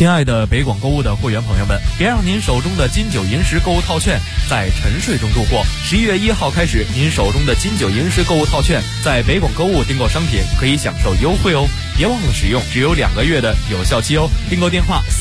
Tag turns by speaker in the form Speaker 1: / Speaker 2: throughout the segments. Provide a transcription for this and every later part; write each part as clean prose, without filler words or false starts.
Speaker 1: 亲爱的北广购物的会员朋友们，别让您手中的金九银十购物套券在沉睡中度过。11月1号开始，您手中的金九银十购物套券在北广购物订购商品可以享受优惠哦，别忘了使用，只有2个月的有效期哦。订购电话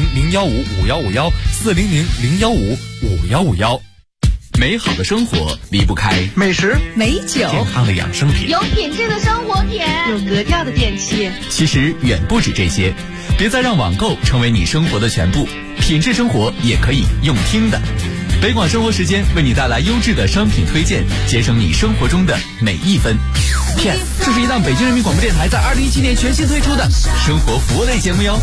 Speaker 1: 400-015-5151，400-015-5151。
Speaker 2: 美好的生活离不开
Speaker 3: 美食、
Speaker 4: 美酒、
Speaker 1: 健康的养生品，
Speaker 5: 有品质的生活品，
Speaker 4: 有格调的电器。
Speaker 2: 其实远不止这些，别再让网购成为你生活的全部，品质生活也可以用听的。北广生活时间为你带来优质的商品推荐，节省你生活中的每一分。这是一档北京人民广播电台在2017年全新推出的生活服务类节目哟。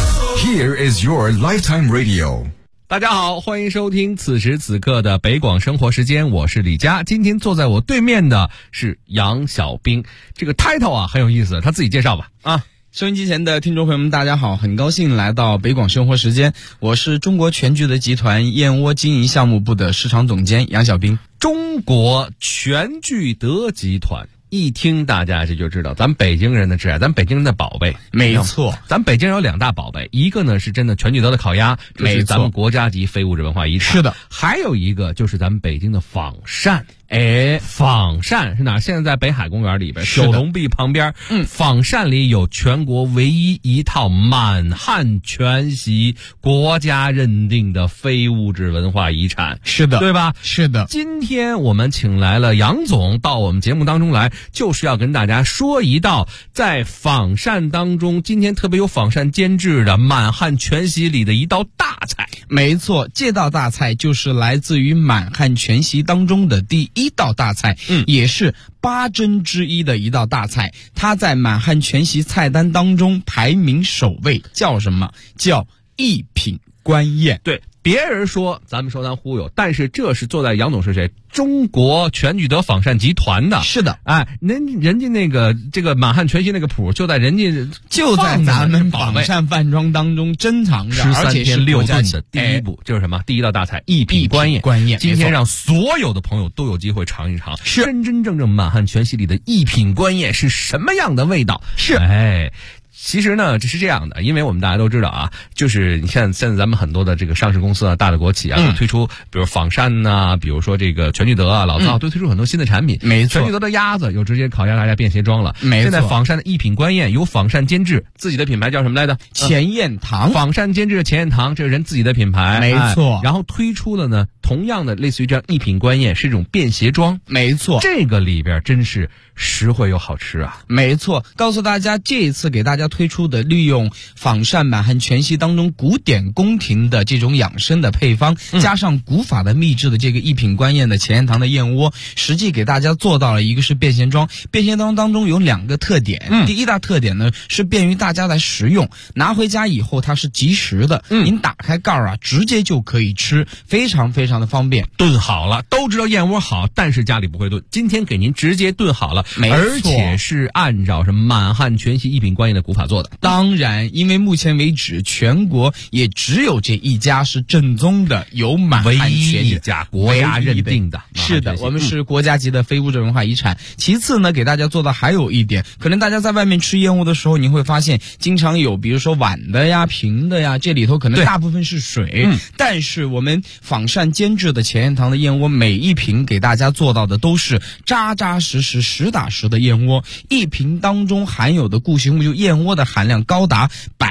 Speaker 6: Here is your lifetime radio。
Speaker 3: 大家好，欢迎收听此时此刻的北广生活时间，我是李佳。今天坐在我对面的是杨小兵，这个 title 啊很有意思，他自己介绍吧。
Speaker 7: 收音机前的听众朋友们大家好，很高兴来到北广生活时间，我是中国全聚德集团燕窝经营项目部的市场总监杨小兵。
Speaker 3: 中国全聚德集团，一听大家这就知道咱北京人的挚爱，咱北京人的宝贝。
Speaker 7: 没错，
Speaker 3: 咱北京人有2大宝贝，一个呢是真的全聚德的烤鸭，这是咱们国家级非物质文化遗产。
Speaker 7: 是的，
Speaker 3: 还有一个就是咱们北京的仿膳。仿膳是哪儿？现在在北海公园里边，九龙壁旁边。仿膳里有全国唯一一套满汉全席国家认定的非物质文化遗产。
Speaker 7: 是的，
Speaker 3: 对吧？
Speaker 7: 是的。
Speaker 3: 今天我们请来了杨总到我们节目当中来，就是要跟大家说一道在仿膳当中今天特别有仿膳监制的满汉全席里的一道大菜。
Speaker 7: 没错，这道大菜就是来自于满汉全席当中的第一道大菜，也是8珍之一的一道大菜。它在满汉全席菜单当中排名首位，叫什么？叫一品官宴。
Speaker 3: 对，别人说咱们说咱忽悠，但是这是坐在杨总是谁？中国全聚德仿膳集团的。
Speaker 7: 是的，
Speaker 3: 人家那个这个满汉全席那个谱就在人家
Speaker 7: 咱们仿膳饭庄当中珍藏着，而且是
Speaker 3: 6顿的第一步，就是什么？第一道大菜一品官宴。今天让所有的朋友都有机会尝一尝，真真正正满汉全席里的一品官宴是什么样的味道？其实呢，这是这样的，因为我们大家都知道啊，就是你看现在咱们很多的这个上市公司啊、大的国企啊，都推出，比如仿膳呐，比如说这个全聚德啊、老灶都推出很多新的产品。
Speaker 7: 没错，
Speaker 3: 全聚德的鸭子有直接烤鸭大家便携装了。没错，现在仿膳的一品官宴有仿膳监制，自己的品牌叫什么来着？
Speaker 7: 钱彦堂。
Speaker 3: 仿膳监制的钱彦堂，这是人自己的品牌。
Speaker 7: 没错。
Speaker 3: 然后推出了呢，同样的类似于这样一品官宴是一种便携装。
Speaker 7: 没错，
Speaker 3: 这个里边真是实惠又好吃啊。
Speaker 7: 没错，告诉大家这一次给大家推出的利用仿膳满汉全席当中古典宫廷的这种养生的配方，加上古法的秘制的这个一品官宴的钱彦堂的燕窝，实际给大家做到了一个是便携装。便携装当中有2个特点，第一大特点呢是便于大家来食用，拿回家以后它是即食的，您打开盖儿啊，直接就可以吃，非常非常的方便。
Speaker 3: 炖好了，都知道燕窝好，但是家里不会炖，今天给您直接炖好了，而且是按照什么满汉全席一品官宴的古法做的。
Speaker 7: 当然，因为目前为止全国也只有这一家是正宗的有满汉全席，
Speaker 3: 唯一一家国家认定的。
Speaker 7: 是的，我们是国家级的非物质文化遗产。其次呢，给大家做到还有一点，可能大家在外面吃燕窝的时候，您会发现经常有比如说碗的呀、瓶的呀，这里头可能大部分是水，但是我们仿膳监制的钱彦堂的燕窝，每一瓶给大家做到的都是扎扎实实、实打实的燕窝，一瓶当中含有的固形物就燕窝的含量高达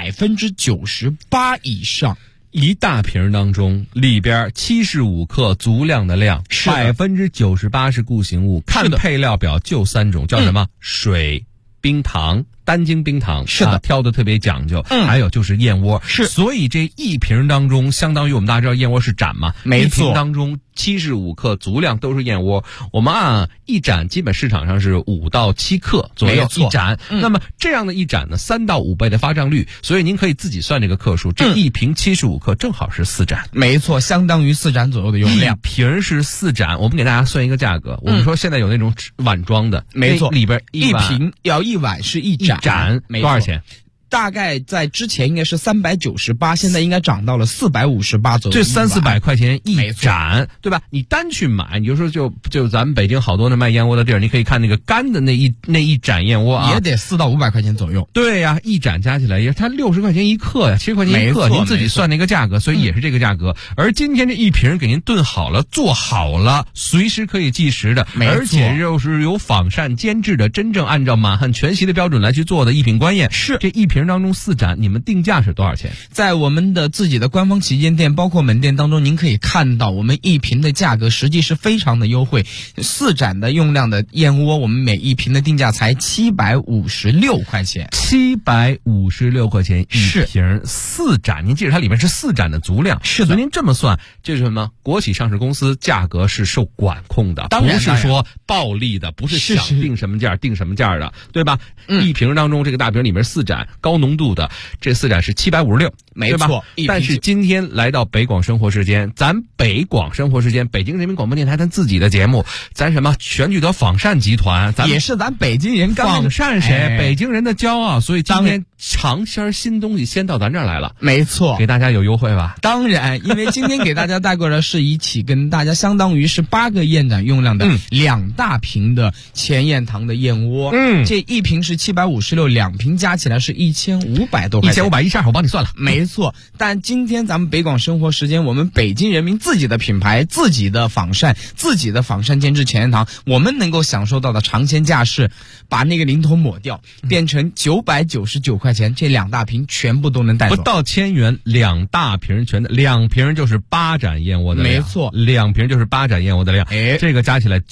Speaker 7: 98%以上。
Speaker 3: 一大瓶当中里边75克足量的量，98%是固形物，看配料表就3种，叫什么？水、冰糖。单精冰糖
Speaker 7: 是的，
Speaker 3: 挑的特别讲究。还有就是燕窝，
Speaker 7: 是，
Speaker 3: 所以这一瓶当中，相当于我们大家知道燕窝是盏嘛，
Speaker 7: 没错，
Speaker 3: 一瓶当中75克足量都是燕窝。我们按一盏基本市场上是5到7克左右一盏，那么这样的一盏呢，3到5倍的发胀率，所以您可以自己算这个克数，这一瓶75克正好是4盏，
Speaker 7: 没错，相当于4盏左右的用量。
Speaker 3: 一瓶是4盏，我们给大家算一个价格。我们说现在有那种碗装的，
Speaker 7: 没错，
Speaker 3: 里边
Speaker 7: 一瓶要1碗是1盏。
Speaker 3: 多少钱？
Speaker 7: 大概在之前应该是398，现在应该涨到了458左右。
Speaker 3: 这300-400块钱一盏，对吧？你单去买，你就说就咱们北京好多那卖燕窝的地儿，你可以看那个干的那一盏燕窝啊，
Speaker 7: 也得400到500块钱左右。
Speaker 3: 对呀，一盏加起来也它60块钱一克呀，70块钱一克，您自己算那个价格，所以也是这个价格。而今天这一瓶给您炖好了，做好了，随时可以计时的，而且又是有仿膳监制的，真正按照满汉全席的标准来去做的一品官宴。
Speaker 7: 是
Speaker 3: 这一瓶当中4盏，你们定价是多少钱？
Speaker 7: 在我们的自己的官方旗舰店，包括门店当中，您可以看到我们一瓶的价格实际是非常的优惠。4盏的用量的燕窝，我们每一瓶的定价才756块钱
Speaker 3: ，756块钱一瓶，4盏，您记着它里面是4盏的足量。
Speaker 7: 是的，
Speaker 3: 所以您这么算，这是什么？国企上市公司价格是受管控的，
Speaker 7: 当然
Speaker 3: 不是说暴利的，不是想定什么价定什么价的，对吧？一瓶当中这个大瓶里面4盏高浓度的，这4盏是756，
Speaker 7: 没错。
Speaker 3: 但是今天来到北广生活时间，咱北广生活时间，北京人民广播电台咱自己的节目，咱什么全聚德仿膳集团，咱
Speaker 7: 也是咱北京人
Speaker 3: 仿膳谁？北京人的骄傲。所以今天尝鲜新东西先到咱这儿来了，
Speaker 7: 没错，
Speaker 3: 给大家有优惠吧？
Speaker 7: 当然，因为今天给大家带过来是一起跟大家相当于是8个燕盏用量的2大瓶的钱彦堂的燕窝，这一瓶是756，2瓶加起来是1500多块钱
Speaker 3: ，1512，我帮你算了，
Speaker 7: 没错。但今天咱们北广生活时间，我们北京人民自己的品牌、自己的仿膳、自己的仿膳监制钱彦堂，我们能够享受到的尝鲜价是把那个零头抹掉，变成999块钱，这2大瓶全部都能带走，
Speaker 3: 不到1000元2大瓶全的，2瓶就是8盏燕窝的量，
Speaker 7: 没错
Speaker 3: ，2瓶就是8盏燕窝的量，这个加起来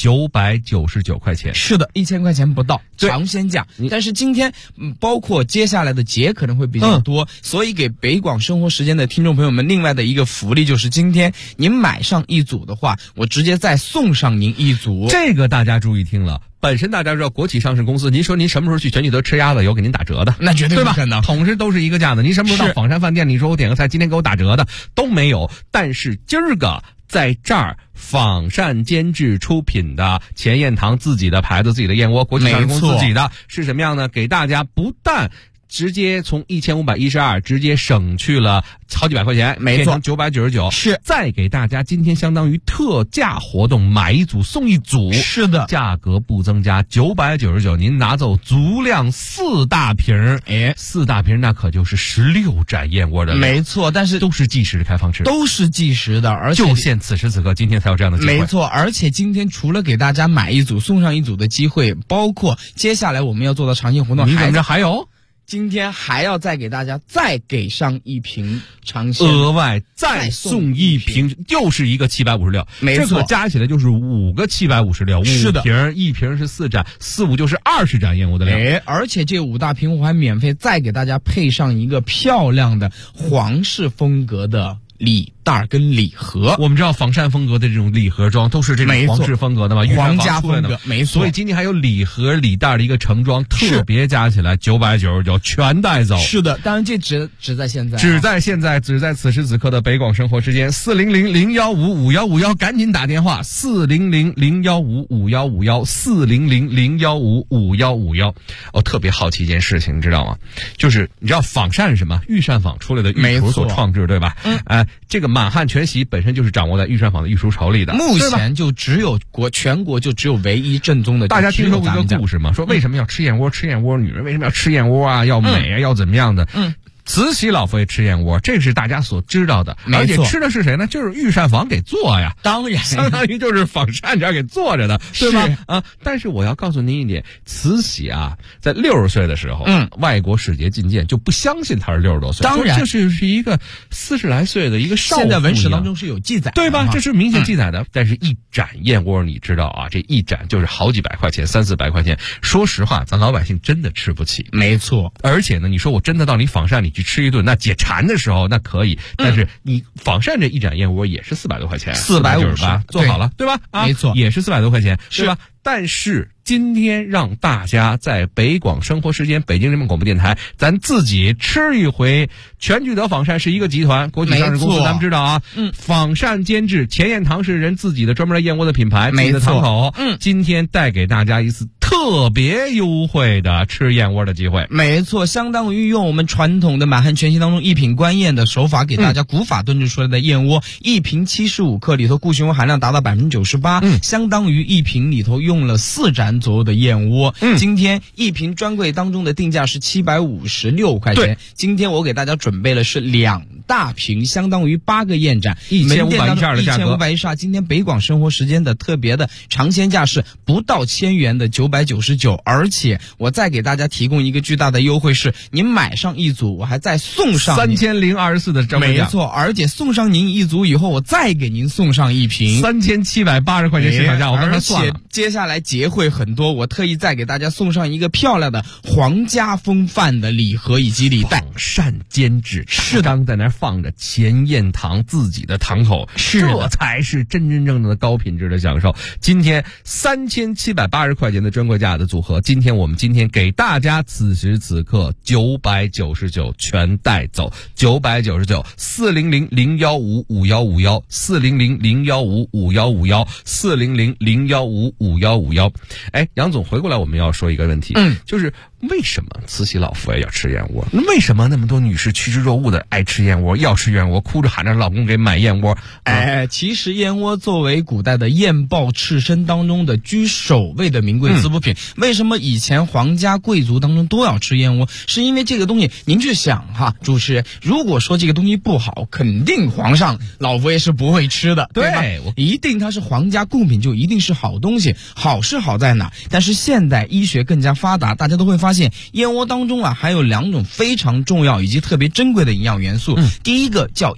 Speaker 3: 999块钱，
Speaker 7: 是的，1000块钱不到尝鲜价。但是今天包括接下来的节可能会比较多，所以给北广生活时间的听众朋友们另外的一个福利就是今天您买上一组的话，我直接再送上您一组。
Speaker 3: 这个大家注意听了，本身大家知道国企上市公司，您说您什么时候去全聚德吃鸭子有给您打折的？
Speaker 7: 那绝对
Speaker 3: 不可能，同时都是一个价的。您什么时候到仿膳饭店，你说我点个菜，今天给我打折的都没有。但是今儿个在这儿仿膳监制出品的钱彦堂自己的牌子、自己的燕窝，国企上市公司自己的，是什么样呢？给大家不但直接从1512直接省去了好几百块钱，
Speaker 7: 没错
Speaker 3: ，999，
Speaker 7: 是
Speaker 3: 再给大家今天相当于特价活动，买一组送一组，
Speaker 7: 是的，
Speaker 3: 价格不增加，999，您拿走足量4大瓶，4大瓶那可就是16盏燕窝的量，
Speaker 7: 没错，但是
Speaker 3: 都是计时的开放吃，
Speaker 7: 都是计时的，而且
Speaker 3: 就限此时此刻，今天才有这样的机会，
Speaker 7: 没错，而且今天除了给大家买一组送上一组的机会，包括接下来我们要做的尝鲜活动，
Speaker 3: 你怎么着还有？
Speaker 7: 今天还要再给大家再给上一瓶尝鲜，
Speaker 3: 额外再送一瓶，又是一个756，
Speaker 7: 没错，
Speaker 3: 这个加起来就是5个756，
Speaker 7: 是的，
Speaker 3: 一瓶是4盏，4、5就是20盏燕窝的量，
Speaker 7: 而且这5大瓶我还免费再给大家配上一个漂亮的皇室风格的礼袋跟礼盒。
Speaker 3: 我们知道仿膳风格的这种礼盒装都是这种皇室风格的嘛，
Speaker 7: 皇家风格，没错。
Speaker 3: 所以今天还有礼盒礼袋的一个盛装，特别加起来999全带走。
Speaker 7: 是的，当然这只在现在，
Speaker 3: 只在此时此刻的北广生活时间，400-015-5151，赶紧打电话400-015-5151，400-015-5151。哦，特别好奇一件事情，你知道吗？就是你知道仿膳是什么？御膳坊出来的御厨所创制，对吧？这个满汉全席本身就是掌握在御膳坊的御书手里的，
Speaker 7: 目前就只有全国就只有唯一正宗的。
Speaker 3: 大家听说过一个故事吗？说为什么要吃燕窝？吃燕窝，女人为什么要吃燕窝啊？要美啊，要怎么样的？慈禧老佛爷吃燕窝，这是大家所知道的，而且吃的是谁呢？就是御膳坊给做呀，
Speaker 7: 当然，
Speaker 3: 相当于就是仿膳这儿给做着的，对吧？但是我要告诉您一点，慈禧啊，在60岁的时候，外国使节觐见就不相信她是60多岁，
Speaker 7: 当然，
Speaker 3: 这是一个40来岁的一个少妇，
Speaker 7: 现在文史当中是有记载，
Speaker 3: 对吧？这是明显记载的。但是一盏燕窝，你知道啊，这一盏就是好几百块钱，300-400块钱。说实话，咱老百姓真的吃不起，
Speaker 7: 没错。
Speaker 3: 而且呢，你说我真的到你仿膳你去吃一顿，那解馋的时候那可以，但是你仿膳这一盏燕窝也是400多块钱，498做好了，对吧？
Speaker 7: 没错，
Speaker 3: 也是400多块钱，是吧？但是今天让大家在北广生活时间北京人民广播电台，咱自己吃一回。全聚德仿膳是一个集团，国企上市公司，咱们知道啊。仿膳监制钱彦堂是人自己的专门的燕窝的品牌，自己的堂口。今天带给大家一次特特别优惠的吃燕窝的机会。
Speaker 7: 没错，相当于用我们传统的满汉全席当中一品官燕的手法给大家古法炖制出来的燕窝，一瓶75克，里头固形物含量达到98%，相当于一瓶里头用了4盏左右的燕窝。今天一瓶专柜当中的定价是756块钱，今天我给大家准备了是2大瓶，相当于8个燕盏，1512的价格。1512，今天北广生活时间的特别的尝鲜价是不到1000元的999，而且我再给大家提供一个巨大的优惠是，您买上一组，我还再送上
Speaker 3: 3024的专柜价。
Speaker 7: 没错，而且送上您一组以后，我再给您送上一瓶
Speaker 3: 3780块钱市场价，我刚才算了。
Speaker 7: 而且接下来节会很多，我特意再给大家送上一个漂亮的皇家风范的礼盒以及礼袋。
Speaker 3: 仿膳监制，是刚在那放着钱彦堂自己的堂口，这才是真正的高品质的享受。今天3780块钱的专柜价的组合，我们今天给大家此时此刻999全带走，999 400015511 400015511 400015511。哎，杨总，回过来我们要说一个问题，就是为什么慈禧老佛爷要吃燕窝？为什么那么多女士趋之若鹜的爱吃燕窝，要吃燕窝，哭着喊着老公给买燕窝？
Speaker 7: 其实燕窝作为古代的燕报赤参当中的居首位的名贵滋补品，为什么以前皇家贵族当中都要吃燕窝？是因为这个东西，您去想哈，主持人，如果说这个东西不好，肯定皇上老佛爷是不会吃的，对吧？一定它是皇家贡品，就一定是好东西。好是好在哪？但是现代医学更加发达，大家都会发现燕窝当中还有2种非常重要以及特别珍贵的营养元素。第一个叫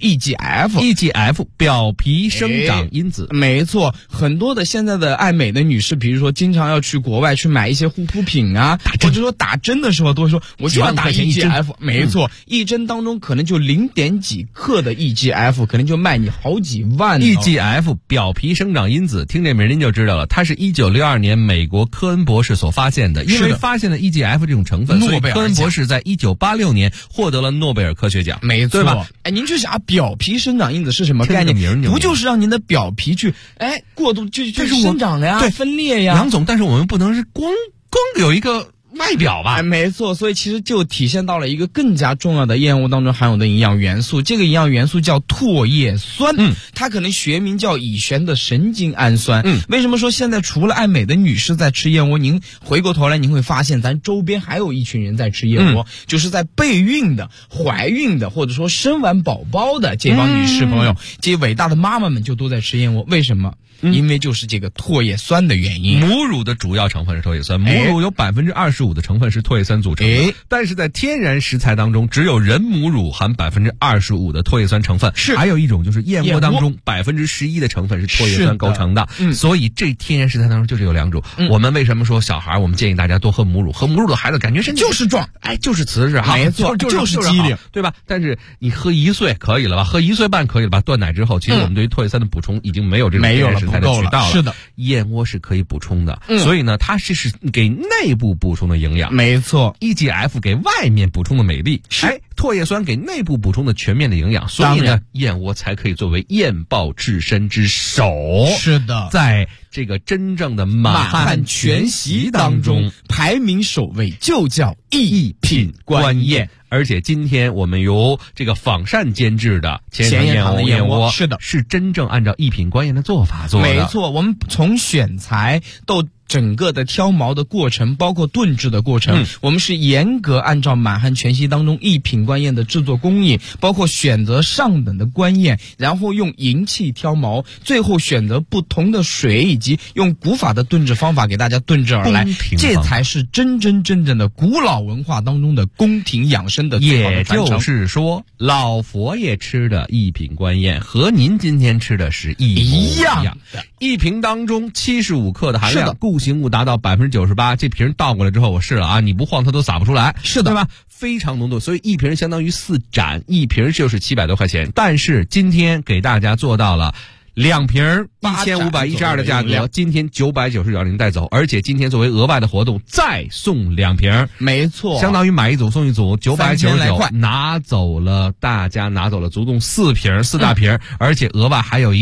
Speaker 7: EGF
Speaker 3: 表皮生长因子。
Speaker 7: 没错，很多的现在的爱美的女士，比如说经常要去国外去买一些护肤品啊，或者说打针的时候都会说我就要打 EGF。没错，一针当中可能就0点几克的 EGF， 可能就卖你好几万。
Speaker 3: EGF 表皮生长因子，听这名您就知道了，它是1962年美国科恩博士所发现的，因为发现了 EGF 这种成分，所以科恩博士在1986年获得了诺贝尔科学奖。
Speaker 7: 没错，
Speaker 3: 对吧？
Speaker 7: 您去想表皮生长因子是什么概念？不就是让您的表皮去过度去生长呀，分裂呀？
Speaker 3: 杨总，但是我们不能是光有一个外表吧？
Speaker 7: 没错，所以其实就体现到了一个更加重要的燕窝当中含有的营养元素，这个营养元素叫唾叶酸，它可能学名叫乙醛的神经氨酸。为什么说现在除了爱美的女士在吃燕窝，您回过头来您会发现咱周边还有一群人在吃燕窝，就是在备孕的、怀孕的，或者说生完宝宝的这帮女士朋友，这些伟大的妈妈们就都在吃燕窝。为什么？因为就是这个唾叶酸的原因。
Speaker 3: 母乳的主要成分是唾叶酸，母乳有25%的成分是唾叶酸组成的，但是在天然食材当中，只有人母乳含25%的唾叶酸成分，还有一种就是燕窝当中11%的成分是唾叶酸构成的，所以这天然食材当中就是有2种。我们为什么说小孩，我们建议大家多喝母乳？喝母乳的孩子感觉身体
Speaker 7: 就是壮，
Speaker 3: 就是瓷实哈，
Speaker 7: 没错，就是机灵，
Speaker 3: 对吧？但是你喝1岁可以了吧？喝1岁半可以了吧？断奶之后，其实我们对于唾叶酸的补充已经没有这种天然食材的渠道了。
Speaker 7: 是的，
Speaker 3: 燕窝是可以补充的，所以呢，它是给内部补充的营养。
Speaker 7: 没错
Speaker 3: ，EGF 给外面补充的美丽，唾叶酸给内部补充的全面的营养，所以呢，燕窝才可以作为燕报赤参之首。
Speaker 7: 是的，
Speaker 3: 在这个真正的满汉全席当中，
Speaker 7: 排名首位就叫一品官燕。
Speaker 3: 而且今天我们由这个仿膳监制的钱彦堂的燕窝，是真正按照一品官燕的做法做的。
Speaker 7: 没错，我们从选材到整个的挑毛的过程，包括炖制的过程，我们是严格按照满汉全席当中一品官燕的制作工艺，包括选择上等的官燕，然后用银器挑毛，最后选择不同的水，以及用古法的炖制方法给大家炖制而来，这才是真正的古老文化当中的宫廷养生的最好的传承。
Speaker 3: 也就是说，老佛爷吃的一品官燕和您今天吃的是一样的。一瓶当中75克的含量，固形物达到98%，这瓶倒过来之后我试了啊，你不晃它都洒不出来，
Speaker 7: 是的，
Speaker 3: 对吧？非常浓度，所以一瓶相当于4盏，一瓶就是700多块钱。但是今天给大家做到了2瓶1512的价格，今天999您带走，而且今天作为额外的活动再送2瓶，
Speaker 7: 没错，
Speaker 3: 相当于买一组送一组，999拿走了，大家拿走了足共4瓶4大瓶，而且额外还有一个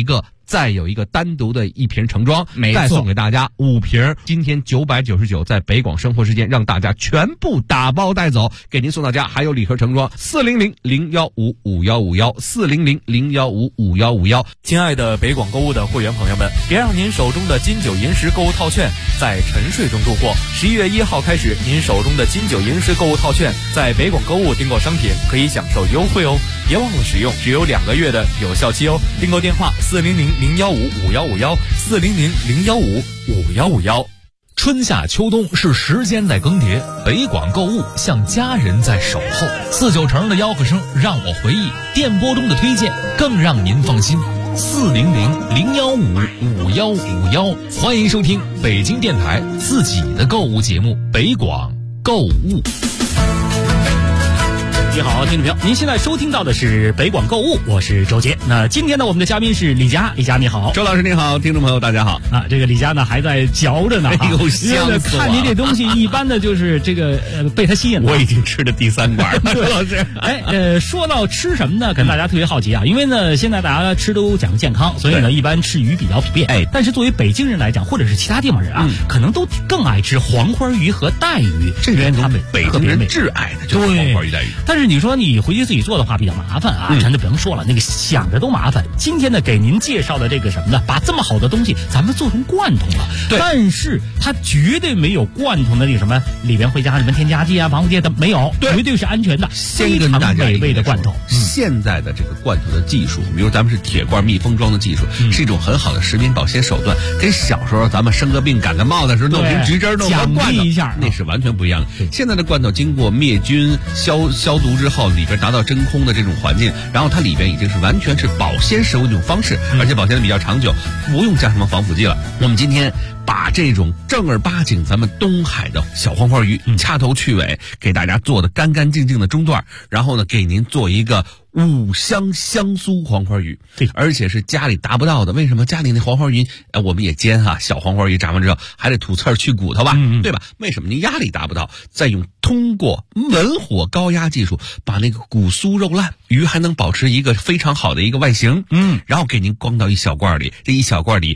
Speaker 3: 再有一个单独的1瓶盛装，
Speaker 7: 没错，
Speaker 3: 再送给大家5瓶。今天999，在北广生活时间让大家全部打包带走，给您送到家，还有礼盒盛装。400-015-5151，400-015-5151。
Speaker 1: 亲爱的北广购物的会员朋友们，别让您手中的金九银十购物套券在沉睡中度过。11月1号开始，您手中的金九银十购物套券在北广购物订购商品可以享受优惠哦，别忘了使用，只有2个月的有效期哦。订购电话400-015-5151，400-015-5151。
Speaker 4: 春夏秋冬是时间在更迭，北广购物像家人在守候。4-9成的吆喝声让我回忆，电波中的推荐更让您放心。400-015-5151，欢迎收听北京电台自己的购物节目北广购物。
Speaker 5: 你好，听众朋友，您现在收听到的是北广购物，我是周杰。那今天呢，我们的嘉宾是李佳，李佳你好。
Speaker 3: 周老师你好，听众朋友大家好。
Speaker 5: 啊，这个李佳呢还在嚼着呢，
Speaker 3: 哎呦，香死了！
Speaker 5: 看你这东西，一般的就是这个被他吸引了。
Speaker 3: 我已经吃了第3罐了，周老师。
Speaker 5: 说到吃什么呢，可能大家特别好奇啊，因为呢现在大家吃都讲究健康，所以呢一般吃鱼比较普遍。但是作为北京人来讲，或者是其他地方人啊，可能都更爱吃黄花鱼和带鱼，
Speaker 3: 这边
Speaker 5: 他们
Speaker 3: 北京人挚爱的就是黄花鱼带鱼。
Speaker 5: 但是你说你回去自己做的话比较麻烦啊，咱就不用说了，那个想着都麻烦。今天呢，给您介绍的这个什么呢，把这么好的东西咱们做成罐头了，但是它绝对没有罐头的那个什么里边会加什么添加剂啊、防腐剂的，没有，绝对是安全的，非常美味的罐头。
Speaker 3: 现在的这个罐头的技术，比如咱们是铁罐密封装的技术，是一种很好的食品保鲜手段，跟小时候咱们生个病感个冒的时候弄瓶橘汁弄个罐头
Speaker 5: 一下，
Speaker 3: 那是完全不一样的。现在的罐头经过灭菌消毒之后，里边达到真空的这种环境，然后它里边已经是完全是保鲜食物的一种方式，而且保鲜的比较长久，不用加什么防腐剂了。我们今天把这种正儿八经咱们东海的小黄花鱼掐头去尾，给大家做的干干净净的中段，然后呢给您做一个5香香酥黄花鱼，
Speaker 5: 对，
Speaker 3: 而且是家里达不到的。为什么家里那黄花鱼我们也煎哈，小黄花鱼炸完之后还得吐刺儿去骨头吧，对吧？为什么您压力达不到？再通过文火高压技术，把那个骨酥肉烂，鱼还能保持一个非常好的一个外形，然后给您装到一小罐里，这一小罐里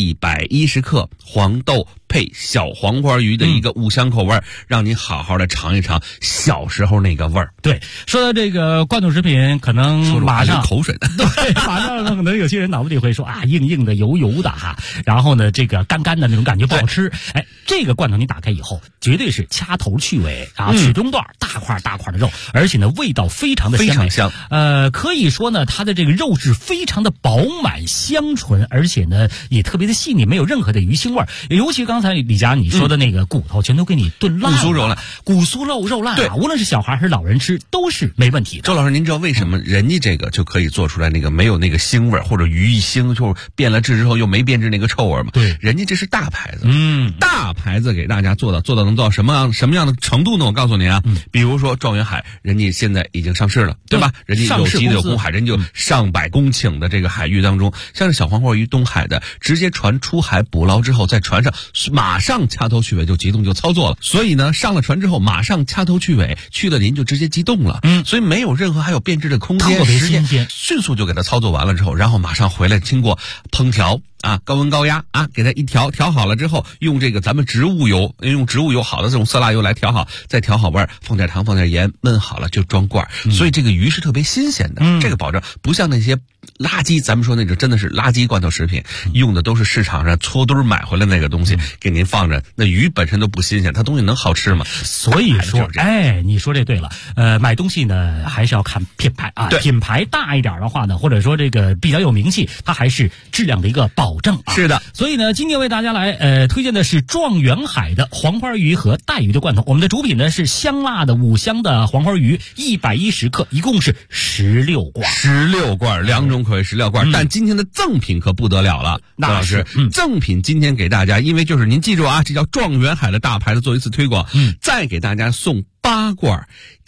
Speaker 3: 110克黄豆配小黄花鱼的一个5香口味，让您好好的尝一尝小时候那个味儿。
Speaker 5: 对，说到这个罐头食品，可能马上
Speaker 3: 口水的，
Speaker 5: 对，马上可能有些人脑子里会说啊，硬硬的、油油的哈，然后呢，这个干干的那种感觉不好吃。这个罐头你打开以后，绝对是掐头去尾啊，取中段，大块大块的肉，而且呢，味道非常的鲜美，非常
Speaker 3: 香。
Speaker 5: 可以说呢，它的这个肉质非常的饱满香醇，而且呢，也特别的细腻，没有任何的鱼腥味儿。尤其刚才李佳你说的那个骨头，全都给你炖烂了，骨酥肉烂啊，无论是小孩还是老人吃都是没问题的。
Speaker 3: 周老师，您知道为什么人家这个就可以做出来那个没有那个腥味，或者鱼一腥就变了质之后又没变质那个臭味吗？
Speaker 5: 对，
Speaker 3: 人家这是大牌子，大牌子给大家做到能做到什么样的程度呢？我告诉您啊，比如说状元海，人家现在已经上市了，对吧？人家有机的有公海，人家就上百公顷的这个海域当中，像是小黄花鱼东海的，直接船出海捕捞之后，在船上马上掐头去尾就急冻就操作了，所以呢，上了船之后马上掐头去尾，去了您就直接急冻了，所以没有任何还有变质的空间，时间迅速就给它操作完了之后，然后马上回来经过烹调啊，高温高压啊，给它一调好了之后，用这个咱们植物油，用植物油好的这种色拉油来调好，再调好味儿，放点糖放点盐，焖好了就装罐，所以这个鱼是特别新鲜的，这个保证不像那些垃圾，咱们说那种真的是垃圾罐头食品，用的都是市场上搓堆买回来那个东西，给您放着，那鱼本身都不新鲜，它东西能好吃吗？
Speaker 5: 所以说，你说这对了，买东西呢还是要看品牌啊，品牌大一点的话呢，或者说这个比较有名气，它还是质量的一个保证啊。
Speaker 3: 是的，
Speaker 5: 所以呢，今天为大家来推荐的是状元海的黄花鱼和带鱼的罐头。我们的主品呢是香辣的5香的黄花鱼，110克，一共是16罐
Speaker 3: ，2种口味16罐。但今天的赠品可不得了了，那是赠品今天给大家，因为就是您记住啊，这叫状元海的大牌子做一次推广，再给大家送8罐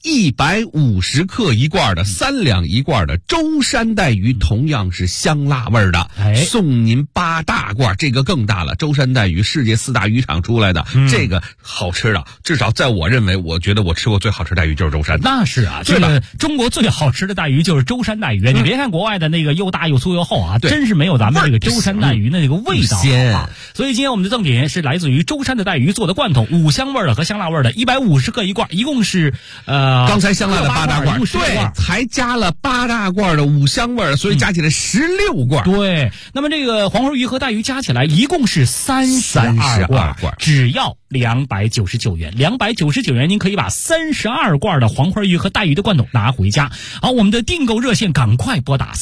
Speaker 3: 150克一罐的3两一罐的舟山带鱼，同样是香辣味的，送您8大罐，这个更大了。舟山带鱼世界4大渔场出来的，这个好吃的，至少在我认为，我觉得我吃过最好吃带鱼就是舟山。
Speaker 5: 那是啊，这个中国最好吃的带鱼就是舟山带鱼。你别看国外的那个又大又粗又厚啊，真是没有咱们这个舟山带鱼的那个味道好。所以今天我们的赠品是来自于舟山的带鱼做的罐头，5香味的和香辣味的，150克一罐，一共是
Speaker 3: 刚才香辣的8大罐，对，还加了8大罐的5香味的，所以加起来16罐。
Speaker 5: 对，那么这个黄花鱼和带鱼加起来一共是32罐，只要299元，299元您可以把32罐的黄花鱼和带鱼的罐头拿回家。好，我们的订购热线赶快拨打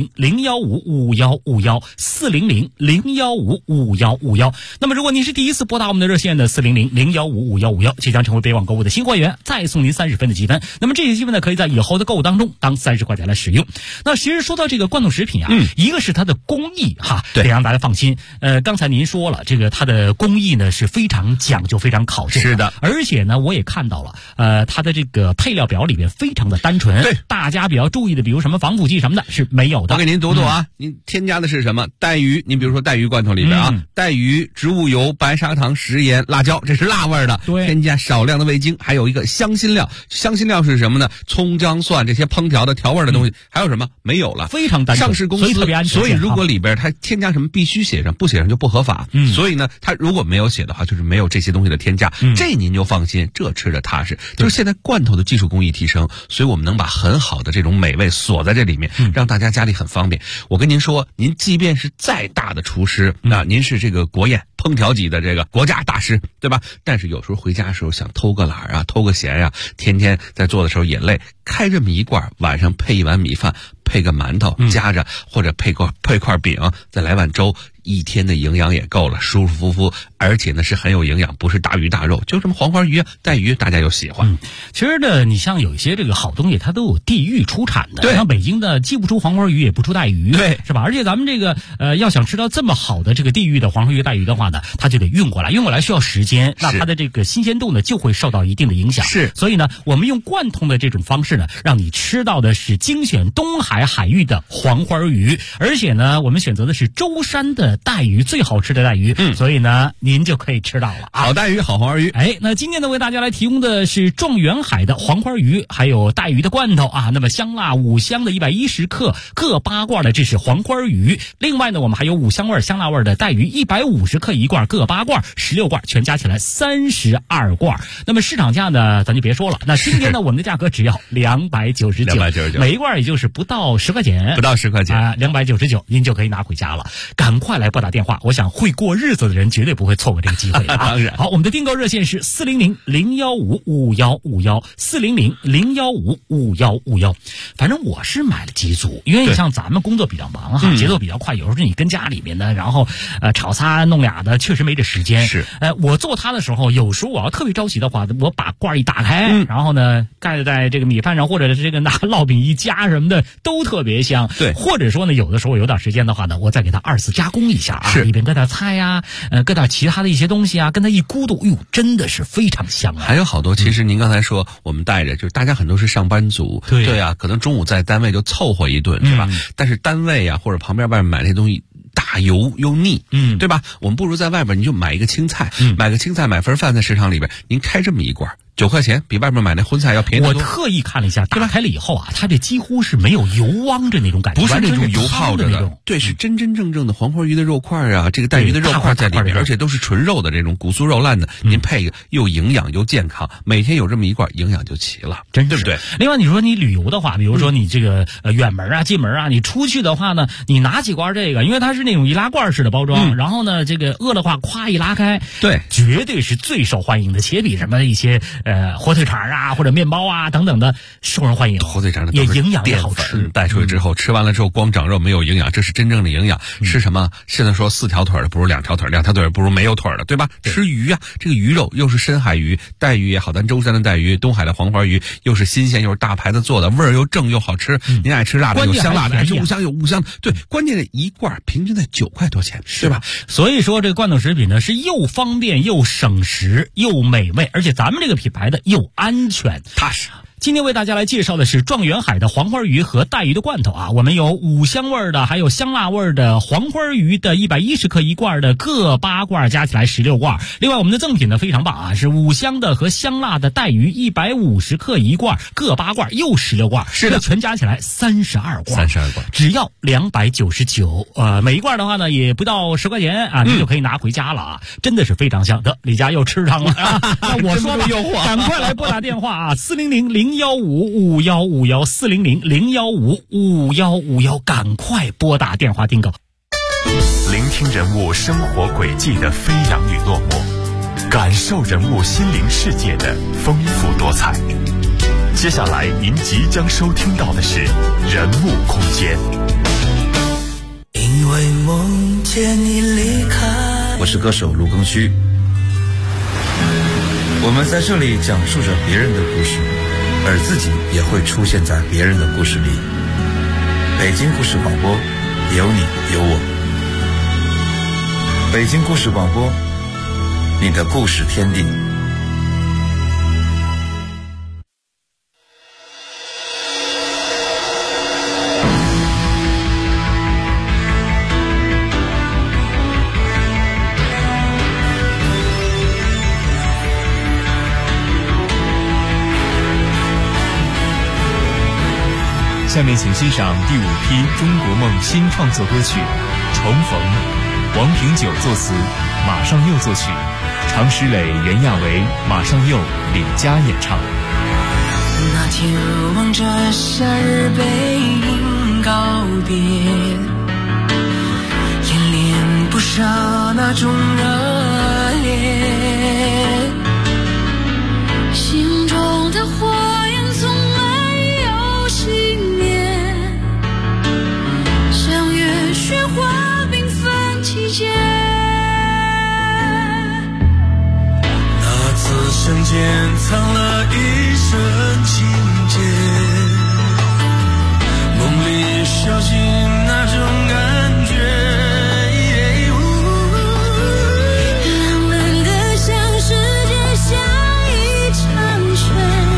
Speaker 5: 400-015-5151，400-015-5151。那么如果您是第一次拨打我们的热线的400-015-5151，即将成为北网购物的新会员，再送您30分的积分。那么这些积分呢，可以在以后的购物当中当30块钱来使用。那其实说到这个罐头食品啊，一个是它的工艺哈，得让大家放心。刚才您说了，这个它的工艺呢是非常讲究、非常考究的。
Speaker 3: 是的，
Speaker 5: 而且呢，我也看到了，它的这个配料表里面非常的单纯。
Speaker 3: 对，
Speaker 5: 大家比较注意的，比如什么防腐剂什么的是没有的。
Speaker 3: 我给您读读啊，您添加的是什么？带鱼，您比如说带鱼罐头里边啊，带鱼、植物油、白砂糖、食盐、辣椒，这是辣味的。
Speaker 5: 对，
Speaker 3: 添加少量的味精，还有一个香辛料。香辛料是什么呢？葱、姜、蒜这些烹调的调味的东西。还有什么？没有了，
Speaker 5: 非常单纯。
Speaker 3: 上市公司
Speaker 5: 所以特别安全。
Speaker 3: 所以如果里边它添加什么必须写上，不写上就不合法。所以呢，它如果没有写的话，就是没有这些东西的添加。这您就放心，这吃着踏实。就是现在罐头的技术工艺提升，所以我们能把很好的这种美味锁在这里面，让大家家里很方便。我跟您说，您即便是再大的厨师，您是这个国宴烹调级的这个国家大师，对吧？但是有时候回家的时候想偷个懒啊，偷个闲呀，天天在做的时候也累，开这么一罐，晚上配一碗米饭，配个馒头夹着，或者配块饼，再来碗粥，一天的营养也够了，舒舒服服，而且呢是很有营养，不是大鱼大肉，就这么黄花鱼啊、带鱼，大家又喜欢。
Speaker 5: 其实呢，你像有一些这个好东西，它都有地域出产的。
Speaker 3: 对，
Speaker 5: 像北京的既不出黄花鱼，也不出带鱼，
Speaker 3: 对，
Speaker 5: 是吧？而且咱们这个要想吃到这么好的这个地域的黄花鱼、带鱼的话呢，它就得运过来需要时间，那它的这个新鲜度呢就会受到一定的影响。
Speaker 3: 是，
Speaker 5: 所以呢，我们用贯通的这种方式呢，让你吃到的是精选东海海域的黄花鱼，而且呢，我们选择的是舟山的带鱼，最好吃的带鱼，所以呢，您就可以吃到了啊，
Speaker 3: 好带鱼，好黄花鱼。
Speaker 5: 那今天呢，为大家来提供的是状元海的黄花鱼，还有带鱼的罐头啊。那么香辣5香的110克，各8罐的，这是黄花鱼。另外呢，我们还有5香味、香辣味的带鱼，150克一罐，各8罐，16罐，全加起来32罐。那么市场价呢，咱就别说了。那今天呢，我们的价格只要299，每一罐也就是不到10块钱，
Speaker 3: 不到10块钱
Speaker 5: 啊，299，您就可以拿回家了。赶快来拨打电话，我想会过日子的人绝对不会错过这个机会啊！
Speaker 3: 当然，
Speaker 5: 好，我们的订购热线是400-015-5151，400-015-5151。反正我是买了几组，因为像咱们工作比较忙哈，节奏比较快，有时候你跟家里面的，然后炒仨弄俩的，确实没这时间。
Speaker 3: 是，
Speaker 5: 我做它的时候，有时候我要特别着急的话，我把罐一打开，然后呢盖在这个米饭上，或者是这个拿烙饼一夹什么的，都特别香。
Speaker 3: 对，
Speaker 5: 或者说呢，有的时候有点时间的话呢，我再给它2次加工一下啊，里边搁点菜呀，搁点其他的一些东西啊，跟它一咕嘟，哟，真的是非常香啊。
Speaker 3: 还有好多，其实您刚才说我们带着，就是大家很多是上班族，对啊，可能中午在单位就凑合一顿，是吧？但是单位啊或者旁边外面买那东西大油又腻，对吧？我们不如在外边你就买一个青菜，买个青菜，买份饭在市场里边，您开这么一罐9块钱，比外面买那荤菜要便宜得多。
Speaker 5: 我特意看了一下，打开了以后啊，它这几乎是没有油汪着那种感觉，
Speaker 3: 不是那种油泡着
Speaker 5: 的，
Speaker 3: 对，是真真正正的黄花鱼的肉块啊，这个带鱼的肉块在里面，而且都是纯肉的这种骨酥肉烂的，您配一个又营养又健康，每天有这么一罐，营养就齐了，
Speaker 5: 真
Speaker 3: 对不对？
Speaker 5: 另外，你说你旅游的话，比如说你这个远门啊、近门啊，你出去的话呢，你拿几罐这个，因为它是那种易拉罐式的包装，然后呢，这个饿的话，咵一拉开，
Speaker 3: 对，
Speaker 5: 绝对是最受欢迎的，且比什么一些火腿肠啊或者面包啊等等的受人欢迎。
Speaker 3: 火腿肠
Speaker 5: 也营养也好吃，
Speaker 3: 带出去之后，吃完了之后光长肉没有营养，这是真正的营养。吃什么？现在说4条腿的不如2条腿，2条腿不如没有腿的，对吧？吃鱼啊，这个鱼肉又是深海鱼，带鱼也好，咱舟山的带鱼，东海的黄花鱼，又是新鲜又是大牌子做的，味儿又正又好吃。您爱吃辣的有香辣的，爱吃五香有五香，对，关键是一罐平均在9块多钱，对吧？
Speaker 5: 所以说这个罐头食品呢是又方便又省时又美味，而且咱们这个品牌的又安全
Speaker 3: 踏实。
Speaker 5: 今天为大家来介绍的是状元海的黄花鱼和带鱼的罐头啊。我们有五香味的，还有香辣味的黄花鱼的110克一罐的，各8罐加起来16罐。另外我们的赠品呢非常棒啊，是五香的和香辣的带鱼150克一罐，各8罐又16罐，
Speaker 3: 是的，
Speaker 5: 全加起来32罐，只要299。每一罐的话呢也不到10块钱啊，你就可以拿回家了啊，真的是非常香。得，李家又吃上了啊。那我说吧，赶快来拨打电话啊，400-015-5151，400-015-5151，赶快拨打电话订购。
Speaker 8: 聆听人物生活轨迹的飞扬与落寞，感受人物心灵世界的丰富多彩。接下来您即将收听到的是人物空间。
Speaker 9: 因为梦见你离开，我是歌手卢庚戌。我们在这里讲述着别人的故事，而自己也会出现在别人的故事里。北京故事广播，有你有我。北京故事广播，你的故事天地。
Speaker 10: 下面请欣赏第5批中国梦新创作歌曲《重逢》，王平久作词，马上佑作曲，常石磊、袁娅维、马上佑、李佳演唱。
Speaker 9: 那天望着夏日背影告别，演练不少那种热烈，心中的火焰从没有熄灭，像月雪花缤纷季节。那次相见藏了一生情节，梦里小心那种感觉，浪漫的像世界像一场雪，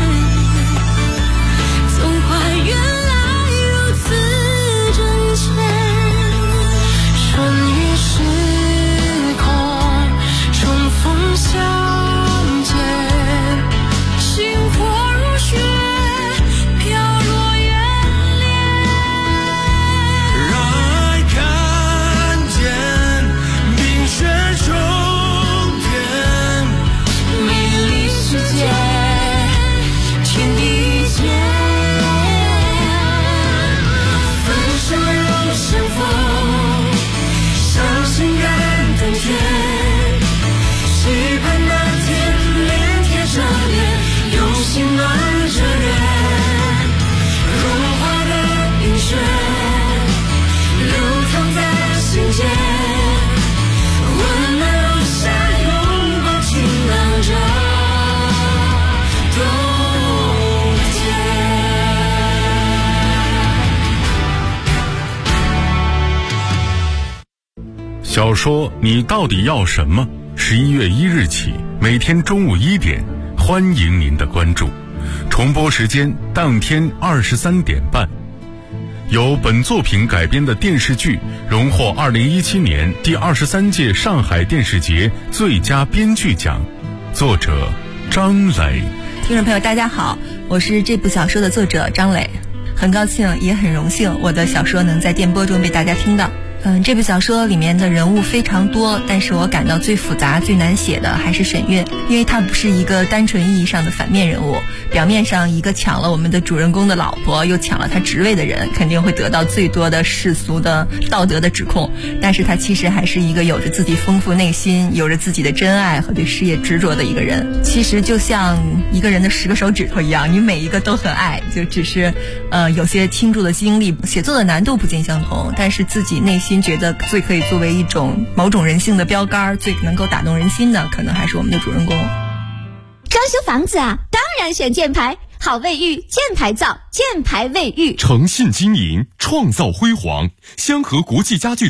Speaker 9: 总还原来如此真切，穿越时空重逢相见，心火如雪飘落眼帘，让爱看见冰雪重天，美丽世界天地间，分手又相逢，伤心感登天，期盼那天脸贴着脸，用心暖着人，融化的冰雪流淌在心间，温暖如夏拥抱晴朗着冬天。
Speaker 11: 小说你到底要什么？11月1日起，每天中午1点，欢迎您的关注。重播时间当天23点半。由本作品改编的电视剧荣获2017年第23届上海电视节最佳编剧奖，作者张磊。
Speaker 12: 听众朋友大家好，我是这部小说的作者张磊，很高兴也很荣幸我的小说能在电波中被大家听到。这部小说里面的人物非常多，但是我感到最复杂最难写的还是沈月，因为她不是一个单纯意义上的反面人物，表面上一个抢了我们的主人公的老婆又抢了他职位的人，肯定会得到最多的世俗的道德的指控，但是他其实还是一个有着自己丰富内心，有着自己的真爱和对事业执着的一个人。其实就像一个人的10个手指头一样，你每一个都很爱，就只是有些倾注的精力，写作的难度不尽相同，但是自己内心觉得最可以作为一种某种人性的标杆，最能够打动人心的，可能还是我们的主人公。
Speaker 13: 装修房子啊，当然选箭牌，好卫浴，箭牌造，箭牌卫浴，
Speaker 14: 诚信经营，创造辉煌。香河国际家具